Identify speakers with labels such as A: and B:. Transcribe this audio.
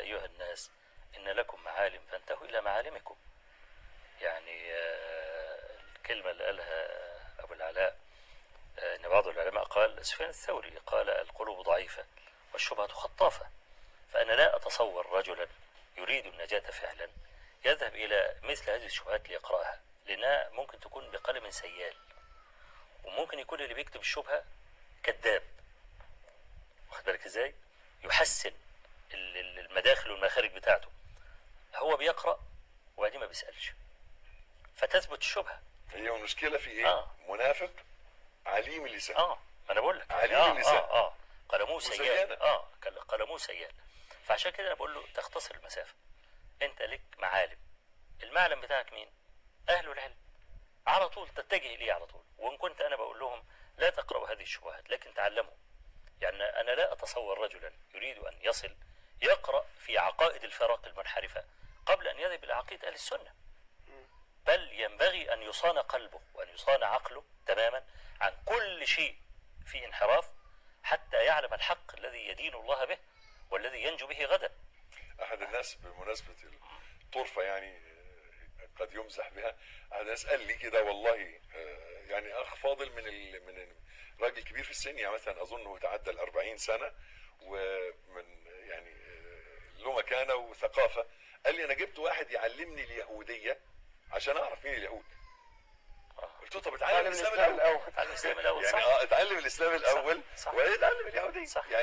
A: أيها الناس إن لكم معالم فانتهوا إلى معالمكم. يعني الكلمة اللي قالها أبو العلاء، إن بعض العلماء قال، سفيان الثوري قال: القلوب ضعيفة والشبهة خطافة. فأنا لا أتصور رجلا يريد النجاة فعلا يذهب إلى مثل هذه الشبهات ليقرأها، لأنها ممكن تكون بقلم سيال، وممكن يكون اللي بيكتب الشبهة كذاب، واخد بالك ازاي؟ يحسن المداخل والمخارج بتاعته. هو بيقرأ وبعدين ما بيسألش، فتثبت الشبهة.
B: هي المشكلة في ايه؟ منافق عليم اللسان.
A: ما انا بقول لك
B: عليم اللسان.
A: قلموه سيال. قلموه سيال. فعشان كده انا بقول له تختصر المسافة. انت لك معالم، المعلم بتاعك مين؟ اهل العلم، على طول تتجه اليه على طول. وان كنت انا بقول لهم لا تقرأوا هذه الشبهات لكن تعلموا. يعني انا لا اتصور رجلا يريد ان يصل يقرأ في عقائد الفرق المنحرفة قبل ان يذهب الى عقيدة اهل السنة. بل ينبغي ان يصان قلبه وان يصان عقله تماما عن كل شيء في انحراف، حتى يعلم الحق الذي يدين الله به والذي ينجو به غدا.
B: احد الناس بمناسبة الطرفة يعني قد يمزح بها، احد الناس قال لي كده والله، يعني اخ فاضل من راجل كبير في السن، يعني مثلا اظنه تعدى ال40 سنة ومن يعني له مكانة وثقافة. قال لي انا جبت واحد يعلمني اليهودية عشان اعرف مين اليهود. قلت له طب اتعلم الاسلام الاول.
A: اتعلم الاسلام الاول،
B: يعني
A: صح.
B: اتعلم الاسلام الاول
A: صح.
B: وبعدين اتعلم اليهودية.
A: صح.
B: يعني